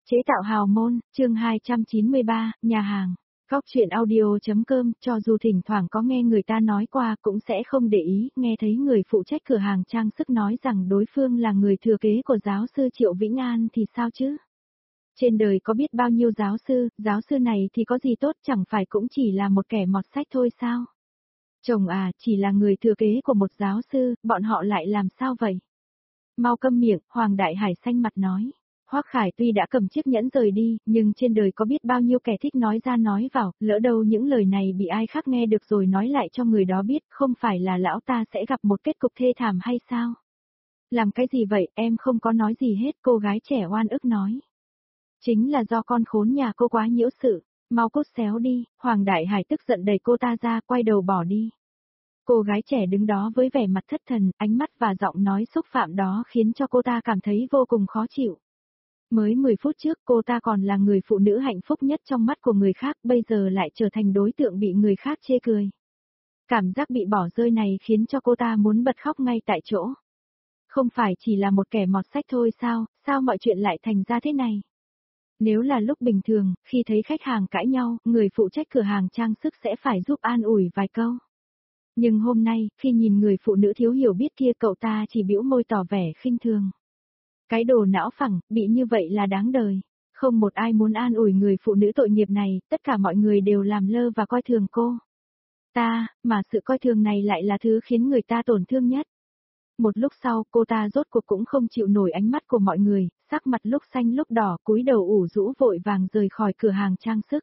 Chế tạo hào môn, chương 293, nhà hàng. Góc chuyện audio.com, cho dù thỉnh thoảng có nghe người ta nói qua cũng sẽ không để ý, nghe thấy người phụ trách cửa hàng trang sức nói rằng đối phương là người thừa kế của giáo sư Triệu Vĩnh An thì sao chứ? Trên đời có biết bao nhiêu giáo sư này thì có gì tốt, chẳng phải cũng chỉ là một kẻ mọt sách thôi sao? Chồng à, chỉ là người thừa kế của một giáo sư, bọn họ lại làm sao vậy? Mau câm miệng, Hoàng Đại Hải xanh mặt nói. Hoắc Khải tuy đã cầm chiếc nhẫn rời đi, nhưng trên đời có biết bao nhiêu kẻ thích nói ra nói vào, lỡ đâu những lời này bị ai khác nghe được rồi nói lại cho người đó biết, không phải là lão ta sẽ gặp một kết cục thê thảm hay sao? Làm cái gì vậy, em không có nói gì hết, cô gái trẻ oan ức nói. Chính là do con khốn nhà cô quá nhiễu sự, mau cút xéo đi, Hoàng Đại Hải tức giận đẩy cô ta ra, quay đầu bỏ đi. Cô gái trẻ đứng đó với vẻ mặt thất thần, ánh mắt và giọng nói xúc phạm đó khiến cho cô ta cảm thấy vô cùng khó chịu. Mới 10 phút trước cô ta còn là người phụ nữ hạnh phúc nhất trong mắt của người khác, bây giờ lại trở thành đối tượng bị người khác chê cười. Cảm giác bị bỏ rơi này khiến cho cô ta muốn bật khóc ngay tại chỗ. Không phải chỉ là một kẻ mọt sách thôi sao mọi chuyện lại thành ra thế này? Nếu là lúc bình thường, khi thấy khách hàng cãi nhau, người phụ trách cửa hàng trang sức sẽ phải giúp an ủi vài câu. Nhưng hôm nay, khi nhìn người phụ nữ thiếu hiểu biết kia, cậu ta chỉ bĩu môi tỏ vẻ khinh thường. Cái đồ não phẳng, bị như vậy là đáng đời. Không một ai muốn an ủi người phụ nữ tội nghiệp này, tất cả mọi người đều làm lơ và coi thường cô. Mà sự coi thường này lại là thứ khiến người ta tổn thương nhất. Một lúc sau, cô ta rốt cuộc cũng không chịu nổi ánh mắt của mọi người, sắc mặt lúc xanh lúc đỏ, cúi đầu ủ rũ vội vàng rời khỏi cửa hàng trang sức.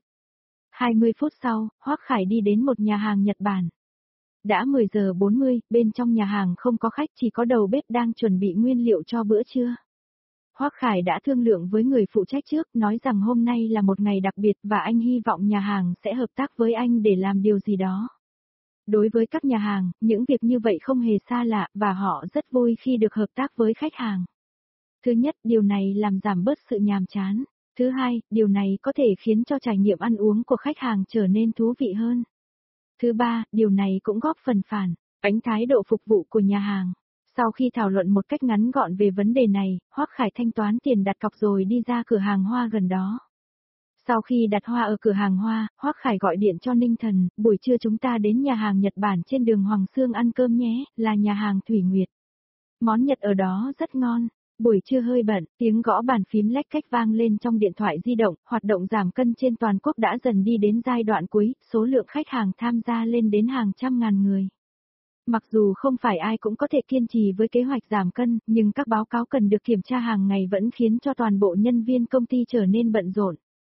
20 phút sau, Hoắc Khải đi đến một nhà hàng Nhật Bản. Đã 10 giờ 40, bên trong nhà hàng không có khách, chỉ có đầu bếp đang chuẩn bị nguyên liệu cho bữa trưa. Hoắc Khải đã thương lượng với người phụ trách trước, nói rằng hôm nay là một ngày đặc biệt và anh hy vọng nhà hàng sẽ hợp tác với anh để làm điều gì đó. Đối với các nhà hàng, những việc như vậy không hề xa lạ và họ rất vui khi được hợp tác với khách hàng. Thứ nhất, điều này làm giảm bớt sự nhàm chán. Thứ hai, điều này có thể khiến cho trải nghiệm ăn uống của khách hàng trở nên thú vị hơn. Thứ ba, điều này cũng góp phần phản ánh thái độ phục vụ của nhà hàng. Sau khi thảo luận một cách ngắn gọn về vấn đề này, Hoắc Khải thanh toán tiền đặt cọc rồi đi ra cửa hàng hoa gần đó. Sau khi đặt hoa ở cửa hàng hoa, Hoắc Khải gọi điện cho Ninh Thần, buổi trưa chúng ta đến nhà hàng Nhật Bản trên đường Hoàng Xương ăn cơm nhé, là nhà hàng Thủy Nguyệt. Món Nhật ở đó rất ngon. Buổi trưa hơi bận, tiếng gõ bàn phím lách cách vang lên trong điện thoại di động, hoạt động giảm cân trên toàn quốc đã dần đi đến giai đoạn cuối, số lượng khách hàng tham gia lên đến hàng trăm ngàn người. Mặc dù không phải ai cũng có thể kiên trì với kế hoạch giảm cân, nhưng các báo cáo cần được kiểm tra hàng ngày vẫn khiến cho toàn bộ nhân viên công ty trở nên bận rộn.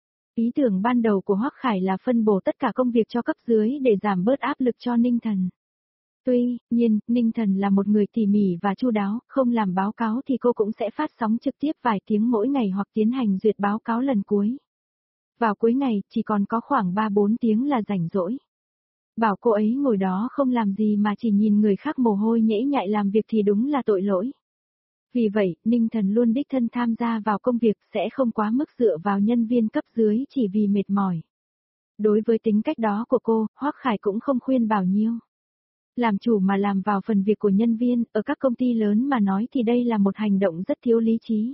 Ý tưởng ban đầu của Hoắc Khải là phân bổ tất cả công việc cho cấp dưới để giảm bớt áp lực cho Ninh Thần. Tuy nhiên, Ninh Thần là một người tỉ mỉ và chu đáo, không làm báo cáo thì cô cũng sẽ phát sóng trực tiếp vài tiếng mỗi ngày hoặc tiến hành duyệt báo cáo lần cuối. Vào cuối ngày, chỉ còn có khoảng 3-4 tiếng là rảnh rỗi. Bảo cô ấy ngồi đó không làm gì mà chỉ nhìn người khác mồ hôi nhễ nhại làm việc thì đúng là tội lỗi. Vì vậy, Ninh Thần luôn đích thân tham gia vào công việc, sẽ không quá mức dựa vào nhân viên cấp dưới chỉ vì mệt mỏi. Đối với tính cách đó của cô, Hoắc Khải cũng không khuyên bảo nhiêu. Làm chủ mà làm vào phần việc của nhân viên, ở các công ty lớn mà nói thì đây là một hành động rất thiếu lý trí.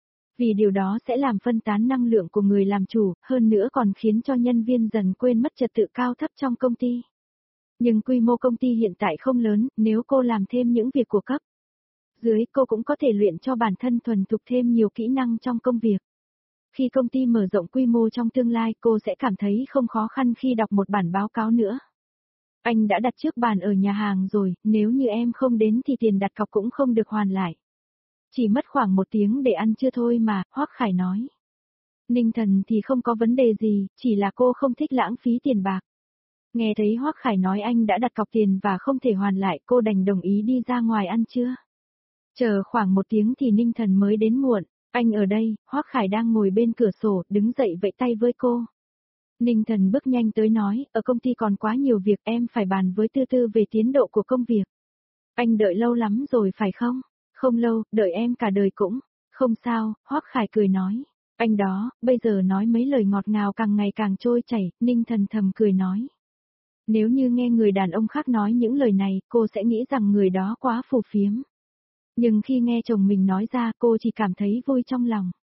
Vì điều đó sẽ làm phân tán năng lượng của người làm chủ, hơn nữa còn khiến cho nhân viên dần quên mất trật tự cao thấp trong công ty. Nhưng quy mô công ty hiện tại không lớn, nếu cô làm thêm những việc của cấp dưới, cô cũng có thể luyện cho bản thân thuần thục thêm nhiều kỹ năng trong công việc. Khi công ty mở rộng quy mô trong tương lai, cô sẽ cảm thấy không khó khăn khi đọc một bản báo cáo nữa. Anh đã đặt trước bàn ở nhà hàng rồi, nếu như em không đến thì tiền đặt cọc cũng không được hoàn lại. Chỉ mất khoảng 1 tiếng để ăn trưa thôi mà, Hoắc Khải nói. Ninh Thần thì không có vấn đề gì, chỉ là cô không thích lãng phí tiền bạc. Nghe thấy Hoắc Khải nói anh đã đặt cọc tiền và không thể hoàn lại, cô đành đồng ý đi ra ngoài ăn trưa. Chờ khoảng 1 tiếng thì Ninh Thần mới đến muộn, anh ở đây, Hoắc Khải đang ngồi bên cửa sổ, đứng dậy vẫy tay với cô. Ninh Thần bước nhanh tới nói, ở công ty còn quá nhiều việc, em phải bàn với Tư Tư về tiến độ của công việc. Anh đợi lâu lắm rồi phải không? Không lâu, đợi em cả đời cũng. Không sao, Hoắc Khải cười nói. Anh đó, bây giờ nói mấy lời ngọt ngào càng ngày càng trôi chảy, Ninh Thần thầm cười nói. Nếu như nghe người đàn ông khác nói những lời này, cô sẽ nghĩ rằng người đó quá phù phiếm. Nhưng khi nghe chồng mình nói ra, cô chỉ cảm thấy vui trong lòng.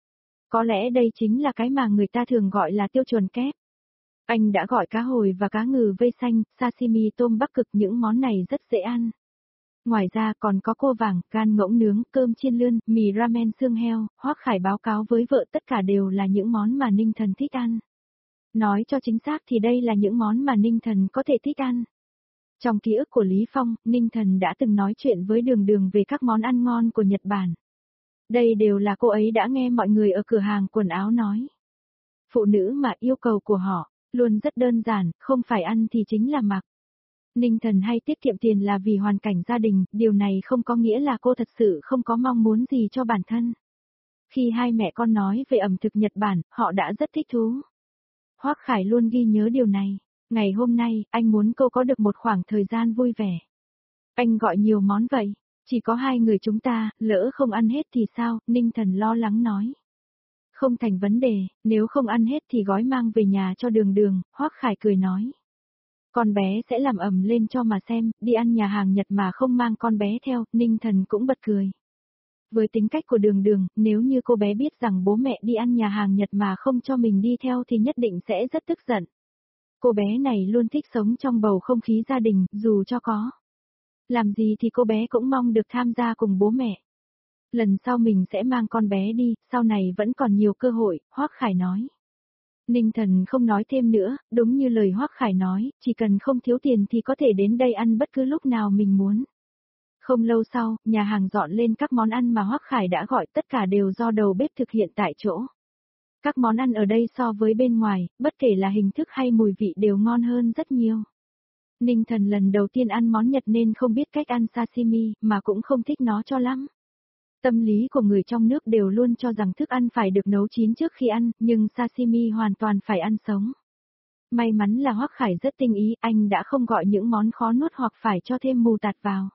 Có lẽ đây chính là cái mà người ta thường gọi là tiêu chuẩn kép. Anh đã gọi cá hồi và cá ngừ vây xanh, sashimi tôm Bắc Cực, những món này rất dễ ăn. Ngoài ra còn có cô vàng, gan ngỗng nướng, cơm chiên lươn, mì ramen xương heo. Hoắc Khải báo cáo với vợ tất cả đều là những món mà Ninh Thần thích ăn. Nói cho chính xác thì đây là những món mà Ninh Thần có thể thích ăn. Trong ký ức của Lý Phong, Ninh Thần đã từng nói chuyện với Đường Đường về các món ăn ngon của Nhật Bản. Đây đều là cô ấy đã nghe mọi người ở cửa hàng quần áo nói. Phụ nữ mà yêu cầu của họ, luôn rất đơn giản, không phải ăn thì chính là mặc. Ninh Thần hay tiết kiệm tiền là vì hoàn cảnh gia đình, điều này không có nghĩa là cô thật sự không có mong muốn gì cho bản thân. Khi hai mẹ con nói về ẩm thực Nhật Bản, họ đã rất thích thú. Hoắc Khải luôn ghi nhớ điều này. Ngày hôm nay, anh muốn cô có được một khoảng thời gian vui vẻ. Anh gọi nhiều món vậy, chỉ có hai người chúng ta, lỡ không ăn hết thì sao, Ninh Thần lo lắng nói. Không thành vấn đề, nếu không ăn hết thì gói mang về nhà cho Đường Đường, Hoắc Khải cười nói. Con bé sẽ làm ầm lên cho mà xem, đi ăn nhà hàng Nhật mà không mang con bé theo, Ninh Thần cũng bật cười. Với tính cách của Đường Đường, nếu như cô bé biết rằng bố mẹ đi ăn nhà hàng Nhật mà không cho mình đi theo thì nhất định sẽ rất tức giận. Cô bé này luôn thích sống trong bầu không khí gia đình, dù cho có làm gì thì cô bé cũng mong được tham gia cùng bố mẹ. Lần sau mình sẽ mang con bé đi, sau này vẫn còn nhiều cơ hội, Hoắc Khải nói. Ninh Thần không nói thêm nữa, đúng như lời Hoắc Khải nói, chỉ cần không thiếu tiền thì có thể đến đây ăn bất cứ lúc nào mình muốn. Không lâu sau, nhà hàng dọn lên các món ăn mà Hoắc Khải đã gọi, tất cả đều do đầu bếp thực hiện tại chỗ. Các món ăn ở đây so với bên ngoài, bất kể là hình thức hay mùi vị đều ngon hơn rất nhiều. Ninh Thần lần đầu tiên ăn món Nhật nên không biết cách ăn sashimi, mà cũng không thích nó cho lắm. Tâm lý của người trong nước đều luôn cho rằng thức ăn phải được nấu chín trước khi ăn, nhưng sashimi hoàn toàn phải ăn sống. May mắn là Hoắc Khải rất tinh ý, anh đã không gọi những món khó nuốt hoặc phải cho thêm mù tạt vào.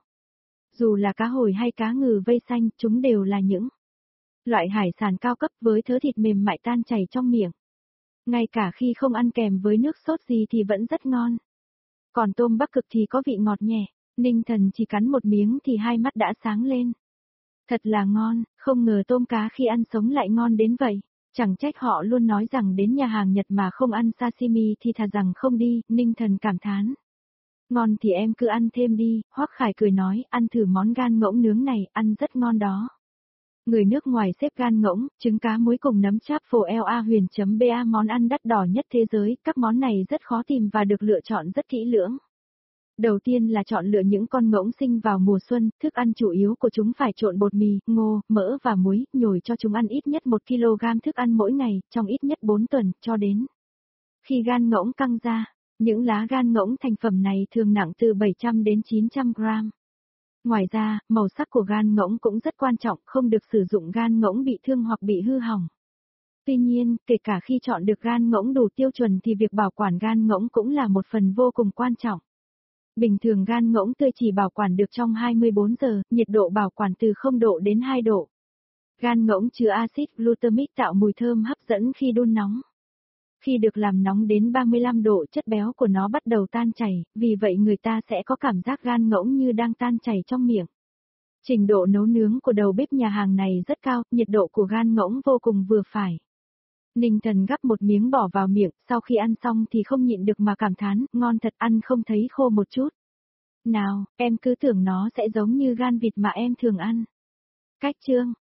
Dù là cá hồi hay cá ngừ vây xanh, chúng đều là những loại hải sản cao cấp với thớ thịt mềm mại tan chảy trong miệng. Ngay cả khi không ăn kèm với nước sốt gì thì vẫn rất ngon. Còn tôm Bắc Cực thì có vị ngọt nhẹ, Ninh Thần chỉ cắn một miếng thì hai mắt đã sáng lên. Thật là ngon, không ngờ tôm cá khi ăn sống lại ngon đến vậy. Chẳng trách họ luôn nói rằng đến nhà hàng Nhật mà không ăn sashimi thì thà rằng không đi, Ninh Thần cảm thán. Ngon thì em cứ ăn thêm đi, Hoắc Khải cười nói, ăn thử món gan ngỗng nướng này, ăn rất ngon đó. Người nước ngoài xếp gan ngỗng, trứng cá muối cùng nấm cháp phổ LA huyền.ba món ăn đắt đỏ nhất thế giới, các món này rất khó tìm và được lựa chọn rất kỹ lưỡng. Đầu tiên là chọn lựa những con ngỗng sinh vào mùa xuân, thức ăn chủ yếu của chúng phải trộn bột mì, ngô, mỡ và muối, nhồi cho chúng ăn ít nhất 1 kg thức ăn mỗi ngày, trong ít nhất 4 tuần, cho đến khi gan ngỗng căng ra. Những lá gan ngỗng thành phẩm này thường nặng từ 700 đến 900 gram. Ngoài ra, màu sắc của gan ngỗng cũng rất quan trọng, không được sử dụng gan ngỗng bị thương hoặc bị hư hỏng. Tuy nhiên, kể cả khi chọn được gan ngỗng đủ tiêu chuẩn thì việc bảo quản gan ngỗng cũng là một phần vô cùng quan trọng. Bình thường gan ngỗng tươi chỉ bảo quản được trong 24 giờ, nhiệt độ bảo quản từ 0 độ đến 2 độ. Gan ngỗng chứa axit glutamic tạo mùi thơm hấp dẫn khi đun nóng. Khi được làm nóng đến 35 độ, chất béo của nó bắt đầu tan chảy, vì vậy người ta sẽ có cảm giác gan ngỗng như đang tan chảy trong miệng. Trình độ nấu nướng của đầu bếp nhà hàng này rất cao, nhiệt độ của gan ngỗng vô cùng vừa phải. Ninh Thần gắp một miếng bỏ vào miệng, sau khi ăn xong thì không nhịn được mà cảm thán, ngon thật, ăn không thấy khô một chút. Nào, em cứ tưởng nó sẽ giống như gan vịt mà em thường ăn. Cách chương